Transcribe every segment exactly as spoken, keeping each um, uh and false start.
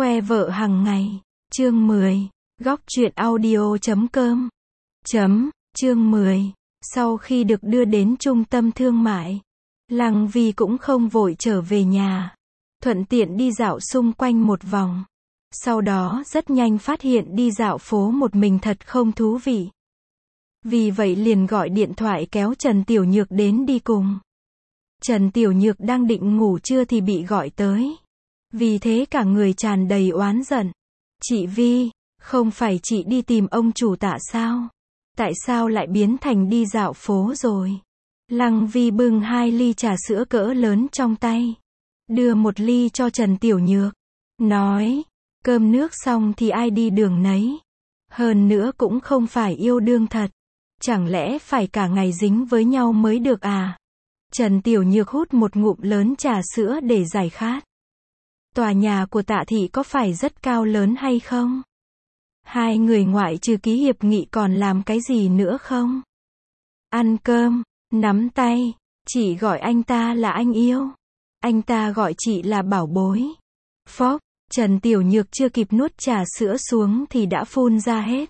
Khoe vợ hằng ngày. Chương mười. Góc truyện audio chấm com. Chấm. Chương mười. Sau khi được đưa đến trung tâm thương mại, Lăng Vi cũng không vội trở về nhà. Thuận tiện đi dạo xung quanh một vòng. Sau đó rất nhanh phát hiện đi dạo phố một mình thật không thú vị. Vì vậy liền gọi điện thoại kéo Trần Tiểu Nhược đến đi cùng. Trần Tiểu Nhược đang định ngủ trưa thì bị gọi tới. Vì thế cả người tràn đầy oán giận. Chị Vi, không phải chị đi tìm ông chủ Tạ sao? Tại sao lại biến thành đi dạo phố rồi? Lăng Vi bưng hai ly trà sữa cỡ lớn trong tay, đưa một ly cho Trần Tiểu Nhược, nói, cơm nước xong thì ai đi đường nấy. Hơn nữa cũng không phải yêu đương thật. Chẳng lẽ phải cả ngày dính với nhau mới được à? Trần Tiểu Nhược hút một ngụm lớn trà sữa để giải khát. Tòa nhà của Tạ thị có phải rất cao lớn hay không? Hai người ngoại trừ ký hiệp nghị còn làm cái gì nữa không? Ăn cơm, nắm tay, chị gọi anh ta là anh yêu. Anh ta gọi chị là bảo bối. Phốc, Trần Tiểu Nhược chưa kịp nuốt trà sữa xuống thì đã phun ra hết.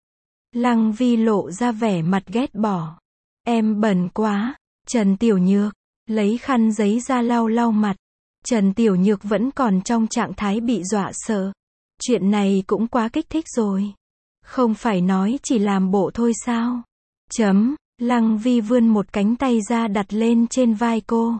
Lăng Vi lộ ra vẻ mặt ghét bỏ. Em bẩn quá. Trần Tiểu Nhược lấy khăn giấy ra lau lau mặt. Trần Tiểu Nhược vẫn còn trong trạng thái bị dọa sợ. Chuyện này cũng quá kích thích rồi. Không phải nói chỉ làm bộ thôi sao? Chấm. Lăng Vi vươn một cánh tay ra đặt lên trên vai cô.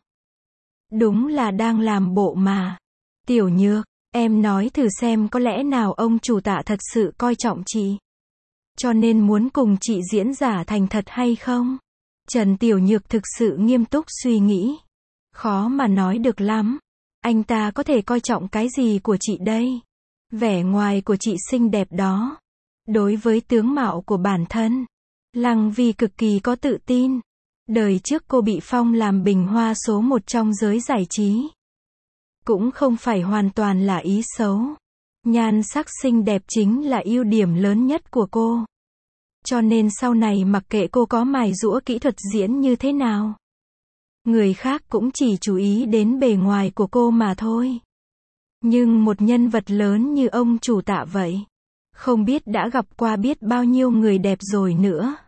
Đúng là đang làm bộ mà. Tiểu Nhược, em nói thử xem có lẽ nào ông chủ Tạ thật sự coi trọng chị, cho nên muốn cùng chị diễn giả thành thật hay không? Trần Tiểu Nhược thực sự nghiêm túc suy nghĩ. Khó mà nói được lắm. Anh ta có thể coi trọng cái gì của chị đây? Vẻ ngoài của chị xinh đẹp đó. Đối với tướng mạo của bản thân, Lăng Vi cực kỳ có tự tin. Đời trước cô bị phong làm bình hoa số một trong giới giải trí. Cũng không phải hoàn toàn là ý xấu. Nhan sắc xinh đẹp chính là ưu điểm lớn nhất của cô. Cho nên sau này mặc kệ cô có mài giũa kỹ thuật diễn như thế nào, người khác cũng chỉ chú ý đến bề ngoài của cô mà thôi. Nhưng một nhân vật lớn như ông chủ Tạ vậy, không biết đã gặp qua biết bao nhiêu người đẹp rồi nữa.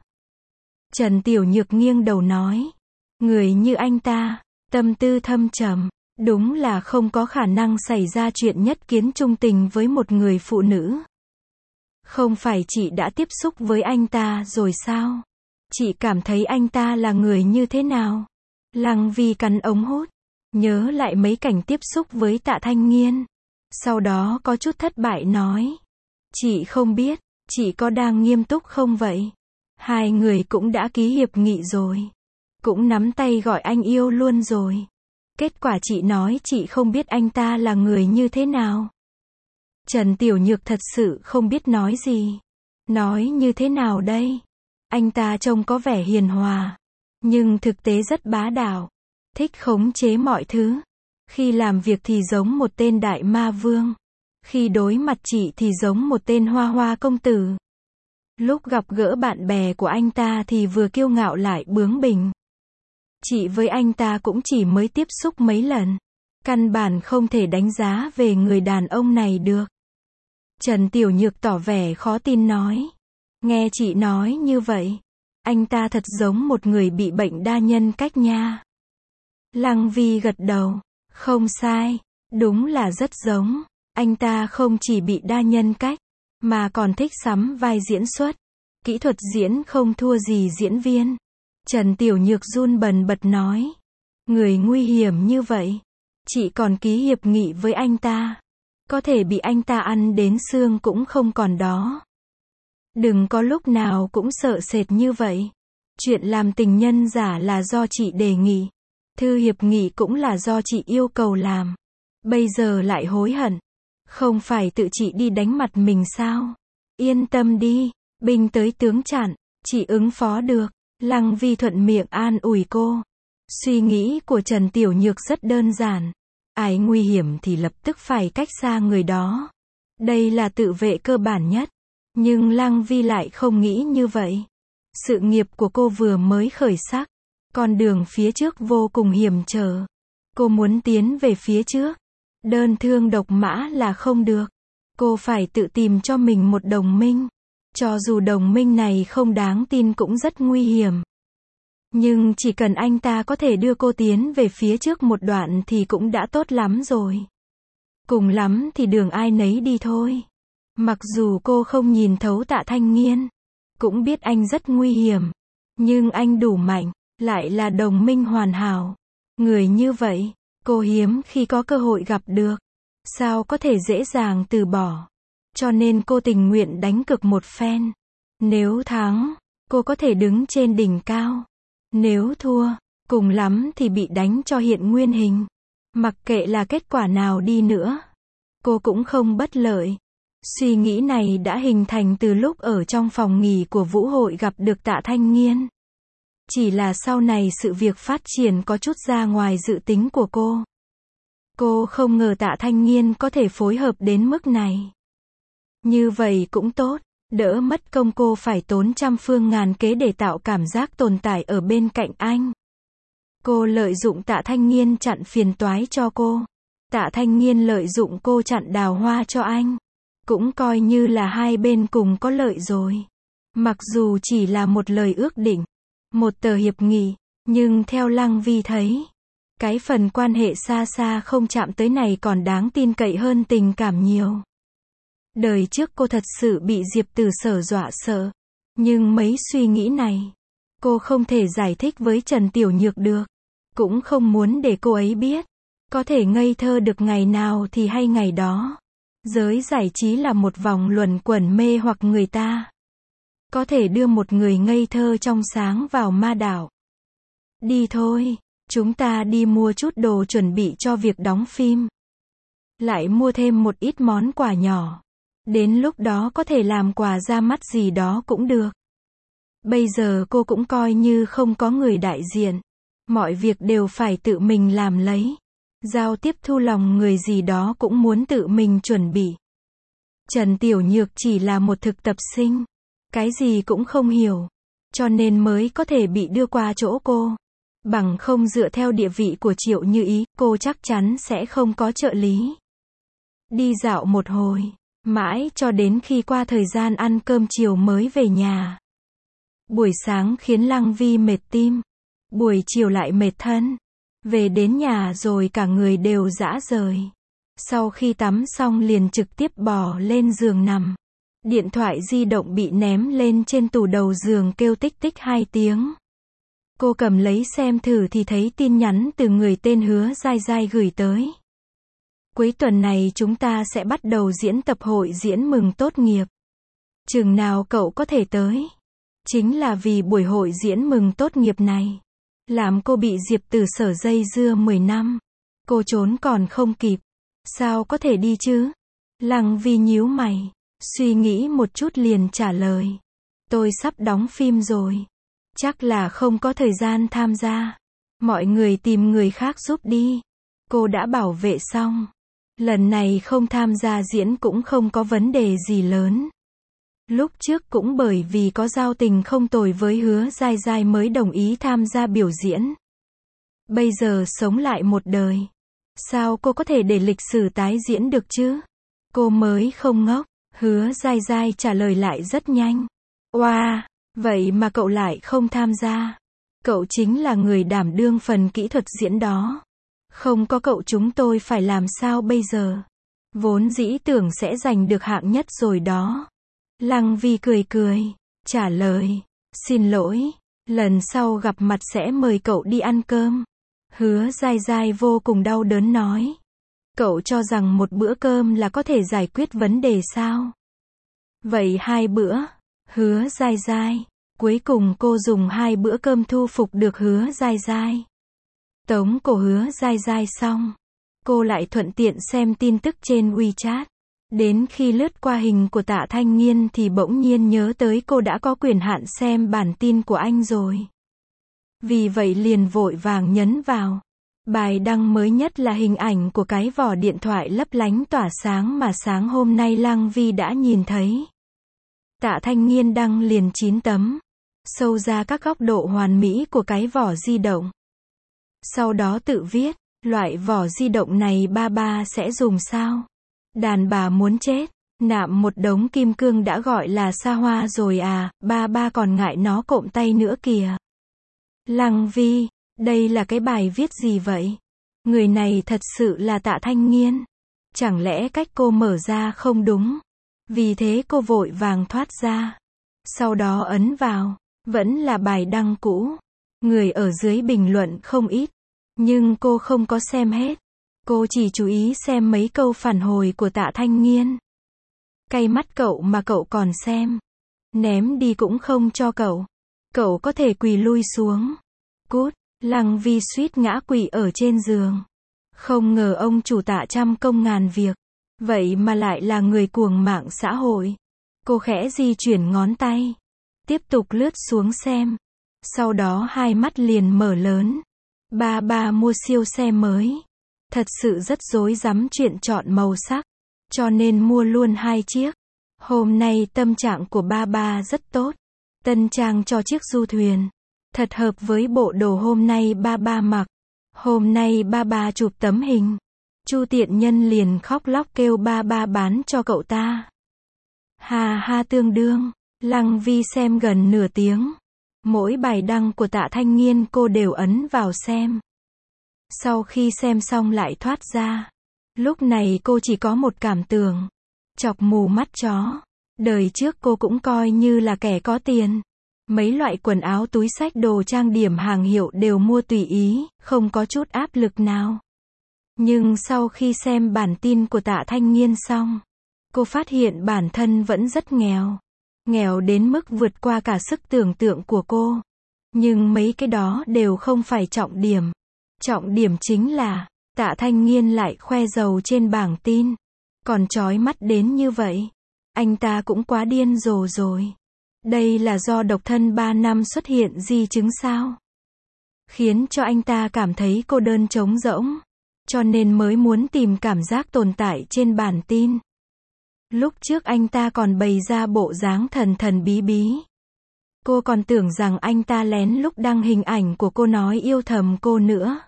Trần Tiểu Nhược nghiêng đầu nói, người như anh ta, tâm tư thâm trầm, đúng là không có khả năng xảy ra chuyện nhất kiến trung tình với một người phụ nữ. Không phải chị đã tiếp xúc với anh ta rồi sao? Chị cảm thấy anh ta là người như thế nào? Lăng Vi cắn ống hút, nhớ lại mấy cảnh tiếp xúc với Tạ Thanh Nghiên. Sau đó có chút thất bại nói, chị không biết, chị có đang nghiêm túc không vậy? Hai người cũng đã ký hiệp nghị rồi. Cũng nắm tay gọi anh yêu luôn rồi. Kết quả chị nói chị không biết anh ta là người như thế nào. Trần Tiểu Nhược thật sự không biết nói gì. Nói như thế nào đây? Anh ta trông có vẻ hiền hòa, nhưng thực tế rất bá đạo. Thích khống chế mọi thứ. Khi làm việc thì giống một tên đại ma vương. Khi đối mặt chị thì giống một tên hoa hoa công tử. Lúc gặp gỡ bạn bè của anh ta thì vừa kiêu ngạo lại bướng bỉnh. Chị với anh ta cũng chỉ mới tiếp xúc mấy lần. Căn bản không thể đánh giá về người đàn ông này được. Trần Tiểu Nhược tỏ vẻ khó tin nói. Nghe chị nói như vậy, anh ta thật giống một người bị bệnh đa nhân cách nha. Lăng Vi gật đầu. Không sai. Đúng là rất giống. Anh ta không chỉ bị đa nhân cách, mà còn thích sắm vai diễn xuất. Kỹ thuật diễn không thua gì diễn viên. Trần Tiểu Nhược run bần bật nói. Người nguy hiểm như vậy, chị còn ký hiệp nghị với anh ta. Có thể bị anh ta ăn đến xương cũng không còn đó. Đừng có lúc nào cũng sợ sệt như vậy. Chuyện làm tình nhân giả là do chị đề nghị. Thư hiệp nghị cũng là do chị yêu cầu làm. Bây giờ lại hối hận. Không phải tự chị đi đánh mặt mình sao? Yên tâm đi, binh tới tướng chặn, chị ứng phó được. Lăng Vi thuận miệng an ủi cô. Suy nghĩ của Trần Tiểu Nhược rất đơn giản. Ai nguy hiểm thì lập tức phải cách xa người đó. Đây là tự vệ cơ bản nhất. Nhưng Lăng Vi lại không nghĩ như vậy. Sự nghiệp của cô vừa mới khởi sắc. Con đường phía trước vô cùng hiểm trở. Cô muốn tiến về phía trước. Đơn thương độc mã là không được. Cô phải tự tìm cho mình một đồng minh. Cho dù đồng minh này không đáng tin cũng rất nguy hiểm. Nhưng chỉ cần anh ta có thể đưa cô tiến về phía trước một đoạn thì cũng đã tốt lắm rồi. Cùng lắm thì đường ai nấy đi thôi. Mặc dù cô không nhìn thấu Tạ Thanh Nghiên, cũng biết anh rất nguy hiểm, nhưng anh đủ mạnh, lại là đồng minh hoàn hảo. Người như vậy, cô hiếm khi có cơ hội gặp được. Sao có thể dễ dàng từ bỏ. Cho nên cô tình nguyện đánh cược một phen. Nếu thắng, cô có thể đứng trên đỉnh cao. Nếu thua, cùng lắm thì bị đánh cho hiện nguyên hình. Mặc kệ là kết quả nào đi nữa, cô cũng không bất lợi. Suy nghĩ này đã hình thành từ lúc ở trong phòng nghỉ của Vũ Hội gặp được Tạ Thanh Nghiên. Chỉ là sau này sự việc phát triển có chút ra ngoài dự tính của cô. Cô không ngờ Tạ Thanh Nghiên có thể phối hợp đến mức này. Như vậy cũng tốt, đỡ mất công cô phải tốn trăm phương ngàn kế để tạo cảm giác tồn tại ở bên cạnh anh. Cô lợi dụng Tạ Thanh Nghiên chặn phiền toái cho cô. Tạ Thanh Nghiên lợi dụng cô chặn đào hoa cho anh. Cũng coi như là hai bên cùng có lợi rồi. Mặc dù chỉ là một lời ước định, một tờ hiệp nghị, nhưng theo Lăng Vi thấy, cái phần quan hệ xa xa không chạm tới này còn đáng tin cậy hơn tình cảm nhiều. Đời trước cô thật sự bị Diệp Tử Sở dọa sợ. Nhưng mấy suy nghĩ này, cô không thể giải thích với Trần Tiểu Nhược được. Cũng không muốn để cô ấy biết. Có thể ngây thơ được ngày nào thì hay ngày đó. Giới giải trí là một vòng luẩn quẩn mê hoặc người ta. Có thể đưa một người ngây thơ trong sáng vào ma đảo. Đi thôi, chúng ta đi mua chút đồ chuẩn bị cho việc đóng phim. Lại mua thêm một ít món quà nhỏ. Đến lúc đó có thể làm quà ra mắt gì đó cũng được. Bây giờ cô cũng coi như không có người đại diện. Mọi việc đều phải tự mình làm lấy. Giao tiếp thu lòng người gì đó cũng muốn tự mình chuẩn bị. Trần Tiểu Nhược chỉ là một thực tập sinh. Cái gì cũng không hiểu. Cho nên mới có thể bị đưa qua chỗ cô. Bằng không dựa theo địa vị của Triệu Như Ý, cô chắc chắn sẽ không có trợ lý. Đi dạo một hồi. Mãi cho đến khi qua thời gian ăn cơm chiều mới về nhà. Buổi sáng khiến Lăng Vi mệt tim. Buổi chiều lại mệt thân. Về đến nhà rồi cả người đều rã rời. Sau khi tắm xong liền trực tiếp bò lên giường nằm. Điện thoại di động bị ném lên trên tủ đầu giường kêu tích tích hai tiếng. Cô cầm lấy xem thử thì thấy tin nhắn từ người tên Hứa Giai Giai gửi tới. Cuối tuần này chúng ta sẽ bắt đầu diễn tập hội diễn mừng tốt nghiệp. Chừng nào cậu có thể tới? Chính là vì buổi hội diễn mừng tốt nghiệp này. Làm cô bị Diệp Tử Sở dây dưa mười năm. Cô trốn còn không kịp. Sao có thể đi chứ? Lăng Vi nhíu mày. Suy nghĩ một chút liền trả lời. Tôi sắp đóng phim rồi. Chắc là không có thời gian tham gia. Mọi người tìm người khác giúp đi. Cô đã bảo vệ xong. Lần này không tham gia diễn cũng không có vấn đề gì lớn. Lúc trước cũng bởi vì có giao tình không tồi với Hứa Giai Giai mới đồng ý tham gia biểu diễn. Bây giờ sống lại một đời. Sao cô có thể để lịch sử tái diễn được chứ? Cô mới không ngốc. Hứa Giai Giai trả lời lại rất nhanh. Oa, wow, vậy mà cậu lại không tham gia. Cậu chính là người đảm đương phần kỹ thuật diễn đó. Không có cậu chúng tôi phải làm sao bây giờ? Vốn dĩ tưởng sẽ giành được hạng nhất rồi đó. Lăng Vi cười cười, trả lời. Xin lỗi, lần sau gặp mặt sẽ mời cậu đi ăn cơm. Hứa Giai Giai vô cùng đau đớn nói. Cậu cho rằng một bữa cơm là có thể giải quyết vấn đề sao? Vậy hai bữa? Hứa Giai Giai. Cuối cùng cô dùng hai bữa cơm thu phục được Hứa Giai Giai. Tống cổ Hứa Giai Giai xong. Cô lại thuận tiện xem tin tức trên WeChat. Đến khi lướt qua hình của Tạ Thanh Nghiên thì bỗng nhiên nhớ tới cô đã có quyền hạn xem bản tin của anh rồi. Vì vậy liền vội vàng nhấn vào. Bài đăng mới nhất là hình ảnh của cái vỏ điện thoại lấp lánh tỏa sáng mà sáng hôm nay Lăng Vi đã nhìn thấy. Tạ Thanh Nghiên đăng liền chín tấm. Sâu ra các góc độ hoàn mỹ của cái vỏ di động. Sau đó tự viết, loại vỏ di động này ba ba sẽ dùng sao? Đàn bà muốn chết. Nạm một đống kim cương đã gọi là xa hoa rồi à, ba ba còn ngại nó cộm tay nữa kìa. Lăng Vi, đây là cái bài viết gì vậy? Người này thật sự là Tạ Thanh Nghiên. Chẳng lẽ cách cô mở ra không đúng? Vì thế cô vội vàng thoát ra. Sau đó ấn vào. Vẫn là bài đăng cũ. Người ở dưới bình luận không ít. Nhưng cô không có xem hết. Cô chỉ chú ý xem mấy câu phản hồi của Tạ Thanh Nghiên. Cay mắt cậu mà cậu còn xem. Ném đi cũng không cho cậu. Cậu có thể quỳ lui xuống. Cút. Lăng Vi suýt ngã quỵ ở trên giường. Không ngờ ông chủ Tạ trăm công ngàn việc. Vậy mà lại là người cuồng mạng xã hội. Cô khẽ di chuyển ngón tay. Tiếp tục lướt xuống xem. Sau đó hai mắt liền mở lớn. Ba ba mua siêu xe mới. Thật sự rất rối rắm chuyện chọn màu sắc. Cho nên mua luôn hai chiếc. Hôm nay tâm trạng của ba ba rất tốt. Tân trang cho chiếc du thuyền. Thật hợp với bộ đồ hôm nay ba ba mặc. Hôm nay ba ba chụp tấm hình. Chu Tiện Nhân liền khóc lóc kêu ba ba bán cho cậu ta. Hà ha tương đương. Lăng Vi xem gần nửa tiếng. Mỗi bài đăng của Tạ Thanh Nghiên cô đều ấn vào xem. Sau khi xem xong lại thoát ra. Lúc này cô chỉ có một cảm tưởng. Chọc mù mắt chó. Đời trước cô cũng coi như là kẻ có tiền. Mấy loại quần áo túi xách đồ trang điểm hàng hiệu đều mua tùy ý, không có chút áp lực nào. Nhưng sau khi xem bản tin của Tạ Thanh Nghiên xong, cô phát hiện bản thân vẫn rất nghèo. Nghèo đến mức vượt qua cả sức tưởng tượng của cô. Nhưng mấy cái đó đều không phải trọng điểm. Trọng điểm chính là, Tạ Thanh Nghiên lại khoe giàu trên bảng tin. Còn chói mắt đến như vậy. Anh ta cũng quá điên rồ rồi. Đây là do độc thân ba năm xuất hiện di chứng sao? Khiến cho anh ta cảm thấy cô đơn trống rỗng. Cho nên mới muốn tìm cảm giác tồn tại trên bản tin. Lúc trước anh ta còn bày ra bộ dáng thần thần bí bí. Cô còn tưởng rằng anh ta lén lúc đăng hình ảnh của cô nói yêu thầm cô nữa.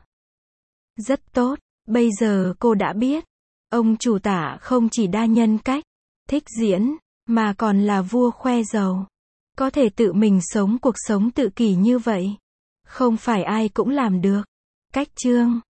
Rất tốt, bây giờ cô đã biết. Ông chủ Tạ không chỉ đa nhân cách, thích diễn, mà còn là vua khoe giàu. Có thể tự mình sống cuộc sống tự kỷ như vậy. Không phải ai cũng làm được. Cách chương